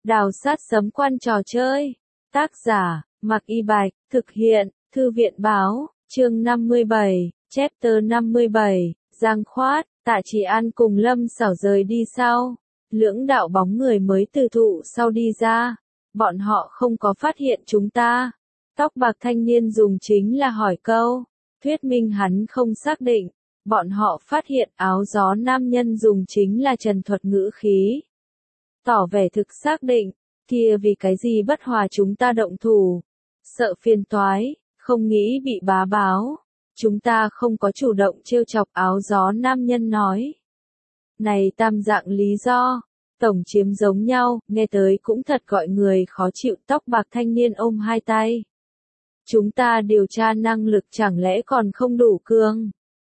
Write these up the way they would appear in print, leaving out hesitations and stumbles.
Đào sát sấm quan trò chơi. Tác giả, Mạc Y Bạch, thực hiện, Thư viện báo, chương 57, chapter 57, Giang Khoát, Tạ Chỉ An cùng Lâm Sảo rời đi sau. Lưỡng đạo bóng người mới từ thụ sau đi ra. Bọn họ không có phát hiện chúng ta. Tóc bạc thanh niên dùng chính là hỏi câu. Thuyết minh hắn không xác định. Bọn họ phát hiện áo gió nam nhân dùng chính là trần thuật ngữ khí. Tỏ vẻ thực xác định, kia vì cái gì bất hòa chúng ta động thủ. Sợ phiền toái, không nghĩ bị bá báo. Chúng ta không có chủ động trêu chọc áo gió nam nhân nói. Này tam dạng lý do, tổng chiếm giống nhau, nghe tới cũng thật gọi người khó chịu. Tóc bạc thanh niên ôm hai tay. Chúng ta điều tra năng lực chẳng lẽ còn không đủ cường?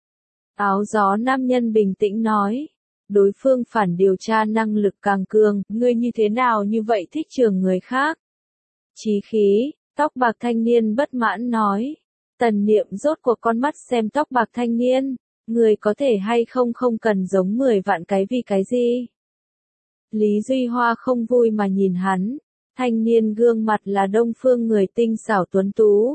Áo gió nam nhân bình tĩnh nói. Đối phương phản điều tra năng lực càng cường, ngươi như thế nào như vậy thích trường người khác? Chí khí, tóc bạc thanh niên bất mãn nói. Tần Niệm rốt cuộc con mắt xem tóc bạc thanh niên, người có thể hay không cần giống 10 vạn cái vì cái gì? Lý Duy Hoa không vui mà nhìn hắn, thanh niên gương mặt là đông phương người tinh xảo tuấn tú.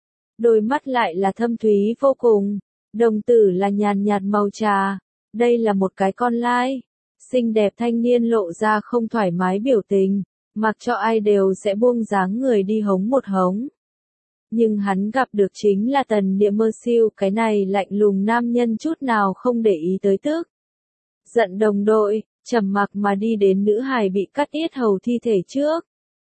Đôi mắt lại là thâm thúy vô cùng, đồng tử là nhàn nhạt màu trà. Đây là một cái con lai. Xinh đẹp thanh niên lộ ra không thoải mái biểu tình, mặc cho ai đều sẽ buông dáng người đi hống một hống. Nhưng hắn gặp được chính là Tần Niệm Mơ Siêu, cái này lạnh lùng nam nhân chút nào không để ý tới tức. Giận đồng đội, trầm mặc mà đi đến nữ hài bị cắt yết hầu thi thể trước.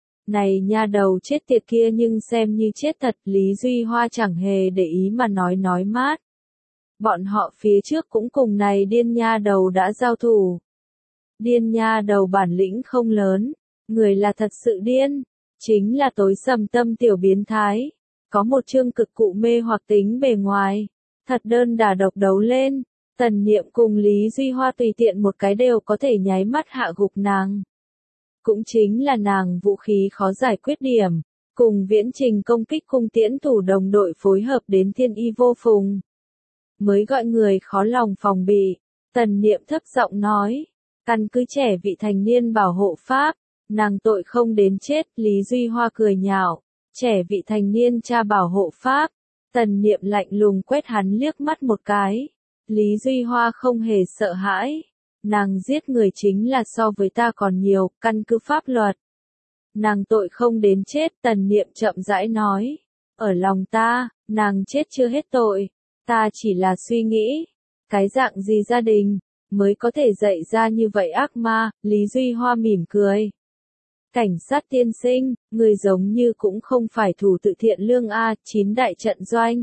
Này nha đầu chết tiệt kia nhưng xem như chết thật, Lý Duy Hoa chẳng hề để ý mà nói mát. Bọn họ phía trước cũng cùng này điên nha đầu đã giao thủ. Điên nha đầu bản lĩnh không lớn, người là thật sự điên, chính là tối sầm tâm tiểu biến thái, có một chương cực cụ mê hoặc tính bề ngoài, thật đơn đả độc đấu lên, Tần Niệm cùng Lý Duy Hoa tùy tiện một cái đều có thể nháy mắt hạ gục nàng. Cũng chính là nàng vũ khí khó giải quyết điểm, cùng viễn trình công kích cung tiễn thủ đồng đội phối hợp đến thiên y vô phùng. Mới gọi người khó lòng phòng bị. Tần Niệm thấp giọng nói, căn cứ trẻ vị thành niên bảo hộ pháp, nàng tội không đến chết. Lý Duy Hoa cười nhạo, trẻ vị thành niên cha bảo hộ pháp. Tần Niệm lạnh lùng quét hắn liếc mắt một cái. Lý Duy Hoa không hề sợ hãi, nàng giết người chính là so với ta còn nhiều, căn cứ pháp luật. Nàng tội không đến chết. Tần Niệm chậm rãi nói, ở lòng ta, nàng chết chưa hết tội. Ta chỉ là suy nghĩ, cái dạng gì gia đình, mới có thể dạy ra như vậy ác ma. Lý Duy Hoa mỉm cười. Cảnh sát tiên sinh, người giống như cũng không phải thủ tự thiện lương a. 9 đại trận doanh.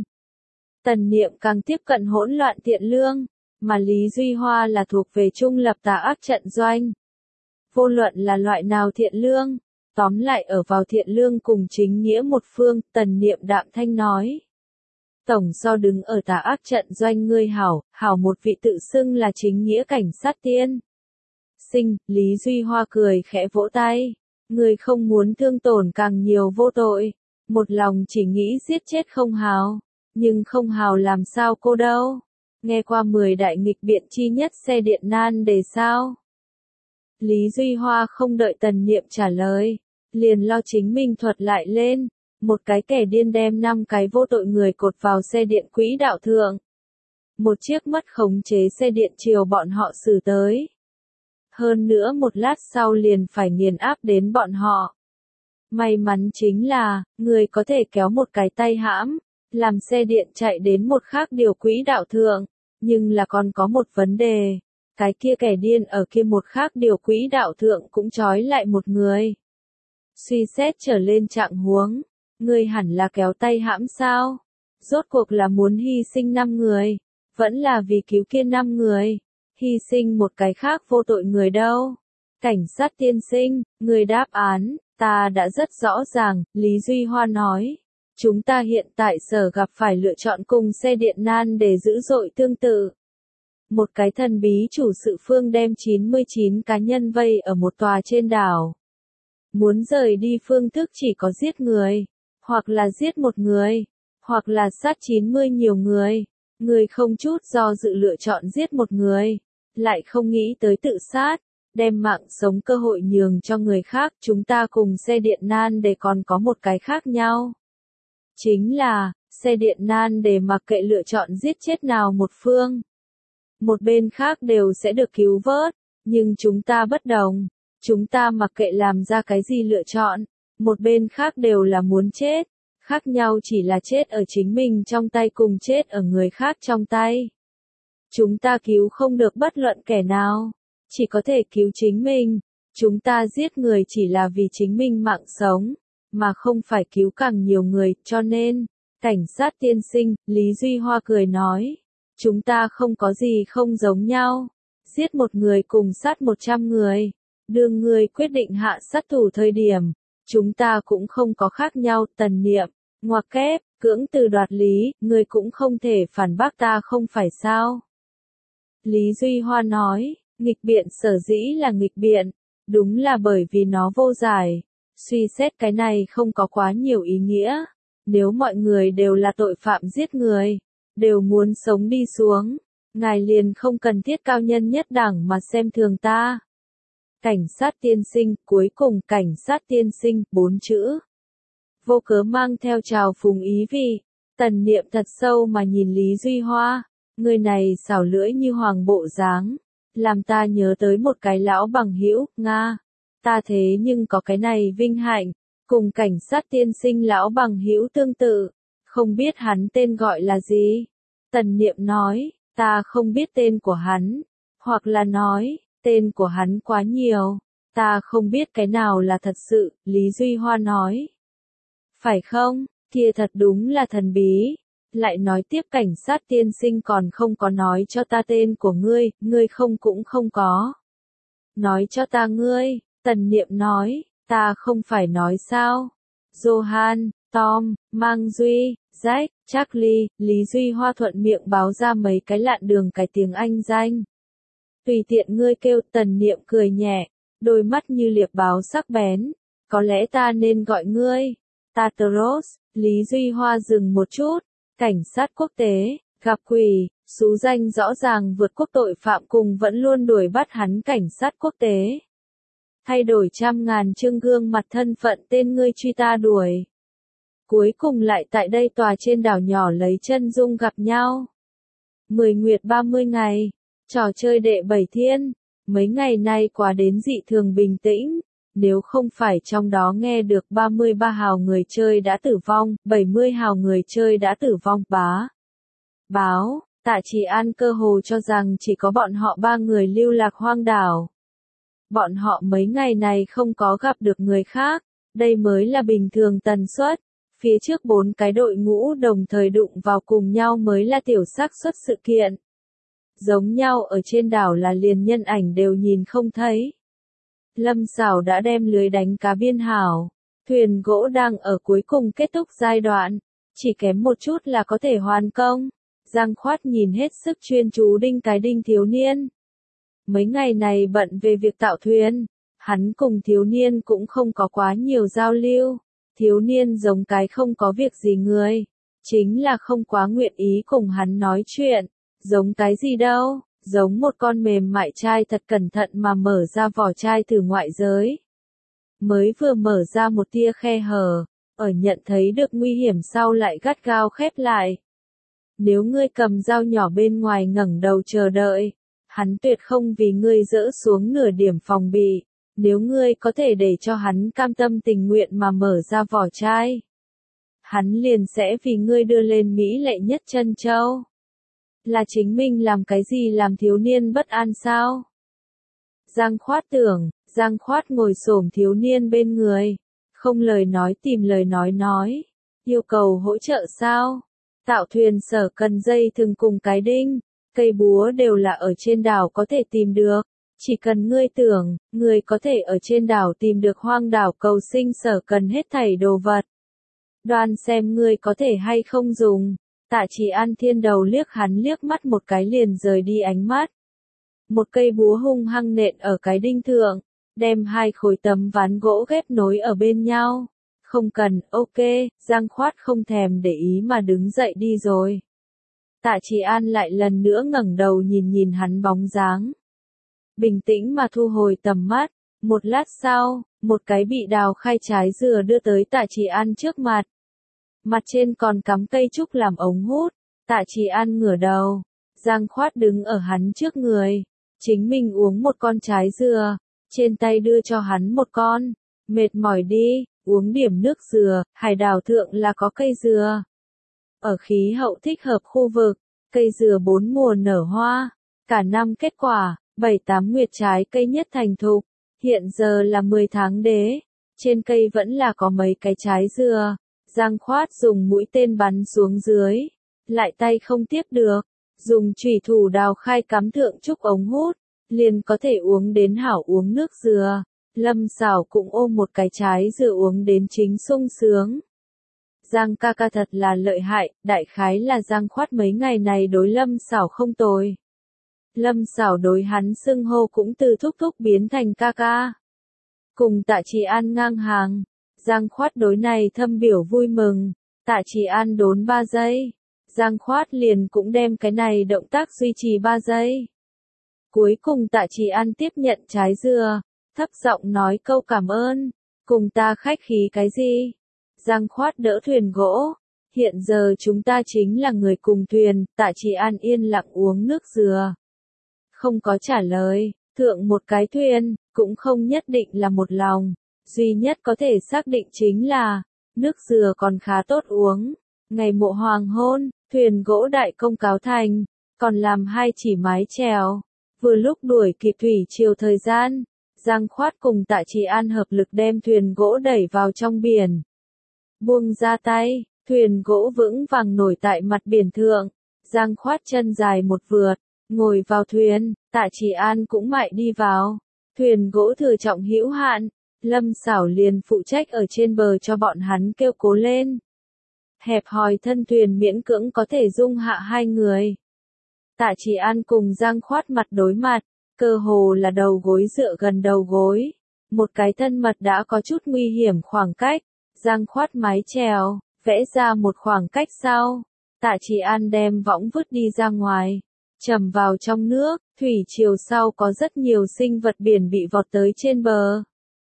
Tần Niệm càng tiếp cận hỗn loạn thiện lương, mà Lý Duy Hoa là thuộc về trung lập tà ác trận doanh. Vô luận là loại nào thiện lương, tóm lại ở vào thiện lương cùng chính nghĩa một phương. Tần Niệm đạm thanh nói. Tổng so đứng ở tà ác trận doanh ngươi hảo một vị tự xưng là chính nghĩa cảnh sát tiên sinh. Lý Duy Hoa cười khẽ vỗ tay. Ngươi không muốn thương tổn càng nhiều vô tội, một lòng chỉ nghĩ giết chết không hào, nhưng không hào làm sao cô đâu. Nghe qua 10 đại nghịch biện chi nhất xe điện nan đề sao? Lý Duy Hoa không đợi Tần Niệm trả lời, liền lo chính mình thuật lại lên. Một cái kẻ điên đem 5 cái vô tội người cột vào xe điện quỹ đạo thượng. Một chiếc mất khống chế xe điện chiều bọn họ xử tới. Hơn nữa một lát sau liền phải nghiền áp đến bọn họ. May mắn chính là, người có thể kéo một cái tay hãm, làm xe điện chạy đến một khác điều quỹ đạo thượng. Nhưng là còn có một vấn đề, cái kia kẻ điên ở kia một khác điều quỹ đạo thượng cũng trói lại một người. Suy xét trở lên trạng huống. Ngươi hẳn là kéo tay hãm sao? Rốt cuộc là muốn hy sinh 5 người, vẫn là vì cứu kia 5 người, hy sinh một cái khác vô tội người đâu? Cảnh sát tiên sinh, người đáp án, ta đã rất rõ ràng. Lý Duy Hoa nói. Chúng ta hiện tại sở gặp phải lựa chọn cùng xe điện nan để dữ dội tương tự. Một cái thần bí chủ sự phương đem 99 cá nhân vây ở một tòa trên đảo. Muốn rời đi phương thức chỉ có giết người, hoặc là giết một người, hoặc là sát 90 nhiều người. Người không chút do dự lựa chọn giết một người, lại không nghĩ tới tự sát. đem mạng sống cơ hội nhường cho người khác. Chúng ta cùng xe điện nan đề còn có một cái khác nhau. Chính là, xe điện nan đề mặc kệ lựa chọn giết chết nào một phương. Một bên khác đều sẽ được cứu vớt, nhưng chúng ta bất đồng. Chúng ta mặc kệ làm ra cái gì lựa chọn, một bên khác đều là muốn chết. Khác nhau chỉ là chết ở chính mình trong tay cùng chết ở người khác trong tay. Chúng ta cứu không được bất luận kẻ nào, chỉ có thể cứu chính mình. Chúng ta giết người chỉ là vì chính mình mạng sống, mà không phải cứu càng nhiều người, cho nên, cảnh sát tiên sinh, Lý Duy Hoa cười nói, chúng ta không có gì không giống nhau. Giết một người cùng sát 100 người, đương người quyết định hạ sát thủ thời điểm, chúng ta cũng không có khác nhau. Tần Niệm, ngoặc kép, cưỡng từ đoạt lý, người cũng không thể phản bác ta không phải sao? Lý Duy Hoa nói, nghịch biện sở dĩ là nghịch biện, đúng là bởi vì nó vô giải. Suy xét cái này không có quá nhiều ý nghĩa. Nếu mọi người đều là tội phạm giết người, đều muốn sống đi xuống, ngài liền không cần thiết cao nhân nhất đẳng mà xem thường ta. Cảnh sát tiên sinh, cuối cùng cảnh sát tiên sinh, 4 chữ. Vô cớ mang theo trào phúng ý vị. Tần Niệm thật sâu mà nhìn Lý Duy Hoa, người này xảo lưỡi như hoàng bộ dáng, làm ta nhớ tới một cái lão bằng hữu, Nga. Ta thế nhưng có cái này vinh hạnh, cùng cảnh sát tiên sinh lão bằng hữu tương tự, không biết hắn tên gọi là gì. Tần Niệm nói, ta không biết tên của hắn, hoặc là nói, tên của hắn quá nhiều, ta không biết cái nào là thật sự. Lý Duy Hoa nói, phải không, kia thật đúng là thần bí. Lại nói tiếp, cảnh sát tiên sinh còn không có nói cho ta tên của ngươi, ngươi không cũng không có nói cho ta ngươi. Tần Niệm nói, ta không phải nói sao? Johan, Tom, Mang Duy, Jack, Charlie, Lý Duy Hoa thuận miệng báo ra mấy cái lạn đường cái tiếng Anh danh. Tùy tiện ngươi kêu. Tần Niệm cười nhẹ, đôi mắt như liệp báo sắc bén. Có lẽ ta nên gọi ngươi Tartaros. Lý Duy Hoa dừng một chút. Cảnh sát quốc tế, gặp quỷ, xú danh rõ ràng vượt quốc tội phạm cùng vẫn luôn đuổi bắt hắn cảnh sát quốc tế. Thay đổi trăm ngàn chương gương mặt thân phận tên ngươi truy ta đuổi. Cuối cùng lại tại đây tòa trên đảo nhỏ lấy chân dung gặp nhau. 10 nguyệt 30 ngày, trò chơi đệ 7 thiên, mấy ngày nay quá đến dị thường bình tĩnh. Nếu không phải trong đó nghe được 33 hào người chơi đã tử vong, 70 hào người chơi đã tử vong. Báo, Tạ Chỉ An cơ hồ cho rằng chỉ có bọn họ 3 người lưu lạc hoang đảo. Bọn họ mấy ngày này không có gặp được người khác, đây mới là bình thường tần suất. Phía trước 4 cái đội ngũ đồng thời đụng vào cùng nhau mới là tiểu xác suất sự kiện. Giống nhau ở trên đảo là liền nhân ảnh đều nhìn không thấy. Lâm Sảo đã đem lưới đánh cá biên hảo, thuyền gỗ đang ở cuối cùng kết thúc giai đoạn, chỉ kém một chút là có thể hoàn công. Giang Khoát nhìn hết sức chuyên chú đinh cái đinh thiếu niên. Mấy ngày này bận về việc tạo thuyền, hắn cùng thiếu niên cũng không có quá nhiều giao lưu. Thiếu niên giống cái không có việc gì người, chính là không quá nguyện ý cùng hắn nói chuyện. Giống cái gì đâu, giống một con mềm mại trai thật cẩn thận mà mở ra vỏ chai từ ngoại giới. Mới vừa mở ra một tia khe hở, ở nhận thấy được nguy hiểm sau lại gắt gao khép lại. Nếu ngươi cầm dao nhỏ bên ngoài ngẩng đầu chờ đợi, hắn tuyệt không vì ngươi dỡ xuống nửa điểm phòng bị. Nếu ngươi có thể để cho hắn cam tâm tình nguyện mà mở ra vỏ chai, hắn liền sẽ vì ngươi đưa lên mỹ lệ nhất chân châu. Là chính mình làm cái gì làm thiếu niên bất an sao? Giang Khoát tưởng, Giang Khoát ngồi xổm thiếu niên bên người, không lời nói tìm lời nói. Yêu cầu hỗ trợ sao? Tạo thuyền sở cần dây thừng cùng cái đinh, cây búa đều là ở trên đảo có thể tìm được. Chỉ cần ngươi tưởng, ngươi có thể ở trên đảo tìm được hoang đảo cầu sinh sở cần hết thảy đồ vật. Đoan xem ngươi có thể hay không dùng. Tạ Chỉ An thiên đầu liếc hắn liếc mắt một cái liền rời đi ánh mắt. Một cây búa hung hăng nện ở cái đinh thượng, đem 2 khối tấm ván gỗ ghép nối ở bên nhau. Không cần, ok, Giang Khoát không thèm để ý mà đứng dậy đi rồi. Tạ Chỉ An lại lần nữa ngẩng đầu nhìn hắn bóng dáng. bình tĩnh mà thu hồi tầm mắt. Một lát sau, một cái bị đào khai trái dừa đưa tới Tạ Chỉ An trước mặt. Mặt trên còn cắm cây trúc làm ống hút. Tạ Chỉ An ngửa đầu. Giang Khoát đứng ở hắn trước người. Chính mình uống một con trái dừa. Trên tay đưa cho hắn một con. Mệt mỏi đi, uống điểm nước dừa. Hải đảo thượng là có cây dừa. Ở khí hậu thích hợp khu vực, cây dừa 4 mùa nở hoa. Cả năm kết quả, 7-8 nguyệt trái cây nhất thành thục. Hiện giờ là 10 tháng đế. Trên cây vẫn là có mấy cái trái dừa. Giang Khoát dùng mũi tên bắn xuống dưới. Lại tay không tiếp được. Dùng chủy thủ đào khai cắm thượng trúc ống hút. Liền có thể uống đến hảo uống nước dừa. Lâm Sảo cũng ôm một cái trái dừa uống đến chính sung sướng. Giang ca ca thật là lợi hại, đại khái là Giang Khoát mấy ngày này đối Lâm Sảo không tồi. Lâm Sảo đối hắn xưng hô cũng từ thúc thúc biến thành ca ca. Cùng Tạ Chỉ An ngang hàng, Giang Khoát đối này thâm biểu vui mừng, Tạ Chỉ An đốn 3 giây. Giang Khoát liền cũng đem cái này động tác duy trì 3 giây. Cuối cùng Tạ Chỉ An tiếp nhận trái dừa, thấp giọng nói câu cảm ơn, cùng ta khách khí cái gì? Giang Khoát đỡ thuyền gỗ. Hiện giờ chúng ta chính là người cùng thuyền. Tạ Chỉ An yên lặng uống nước dừa. Không có trả lời. Thượng một cái thuyền, cũng không nhất định là một lòng. Duy nhất có thể xác định chính là, nước dừa còn khá tốt uống. Ngày mộ hoàng hôn, thuyền gỗ đại công cáo thành. Còn làm 2 chỉ mái chèo. Vừa lúc đuổi kịp thủy chiều thời gian. Giang Khoát cùng Tạ Chỉ An hợp lực đem thuyền gỗ đẩy vào trong biển. Buông ra tay, thuyền gỗ vững vàng nổi tại mặt biển thượng. Giang Khoát chân dài một vượt, ngồi vào thuyền, Tạ Chỉ An cũng mại đi vào. Thuyền gỗ thừa trọng hữu hạn, Lâm Sảo liền phụ trách ở trên bờ cho bọn hắn kêu cố lên. Hẹp hòi thân thuyền miễn cưỡng có thể dung hạ 2 người. Tạ Chỉ An cùng Giang Khoát mặt đối mặt, cơ hồ là đầu gối dựa gần đầu gối. Một cái thân mật đã có chút nguy hiểm khoảng cách. Giang Khoát mái chèo, vẽ ra một khoảng cách sau. Tạ Chỉ An đem võng vứt đi ra ngoài. Chầm vào trong nước, thủy chiều sau có rất nhiều sinh vật biển bị vọt tới trên bờ.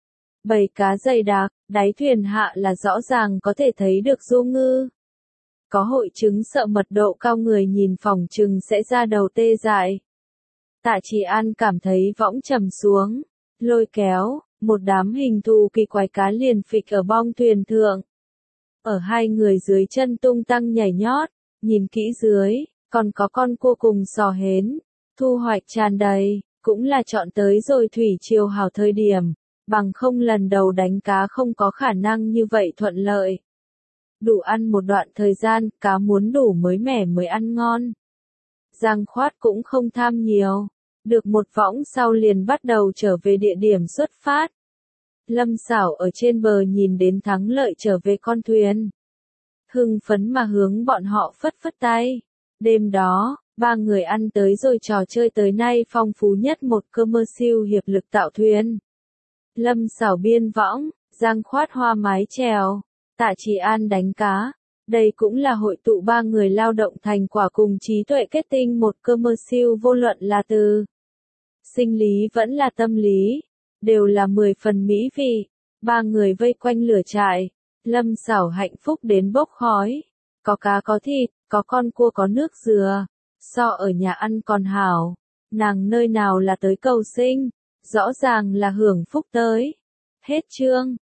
Bầy cá dày đặc, đáy thuyền hạ là rõ ràng có thể thấy được du ngư. Có hội chứng sợ mật độ cao người nhìn phỏng chừng sẽ ra đầu tê dại. Tạ Chỉ An cảm thấy võng trầm xuống, lôi kéo. Một đám hình thù kỳ quái cá liền phịch ở bong thuyền thượng. Ở 2 người dưới chân tung tăng nhảy nhót, nhìn kỹ dưới, còn có con cua cùng sò hến. Thu hoạch tràn đầy, cũng là chọn tới rồi thủy triều hảo thời điểm, bằng không lần đầu đánh cá không có khả năng như vậy thuận lợi. Đủ ăn một đoạn thời gian, cá muốn đủ mới mẻ mới ăn ngon. Giang Khoát cũng không tham nhiều. Được một võng sau liền bắt đầu trở về địa điểm xuất phát. Lâm Sảo ở trên bờ nhìn đến thắng lợi trở về con thuyền. Hưng phấn mà hướng bọn họ phất phất tay. Đêm đó, 3 người ăn tới rồi trò chơi tới nay phong phú nhất một commercial hiệp lực tạo thuyền. Lâm Sảo biên võng, Giang Khoát hoa mái chèo, Tạ Chỉ An đánh cá. Đây cũng là hội tụ 3 người lao động thành quả cùng trí tuệ kết tinh một commercial vô luận là từ sinh lý vẫn là tâm lý, đều là 10 phần mỹ vị. 3 người vây quanh lửa trại, Lâm Sảo hạnh phúc đến bốc khói. Có cá có thịt, có con cua có nước dừa, so ở nhà ăn còn hảo. Nàng nơi nào là tới cầu sinh, rõ ràng là hưởng phúc tới. Hết chương.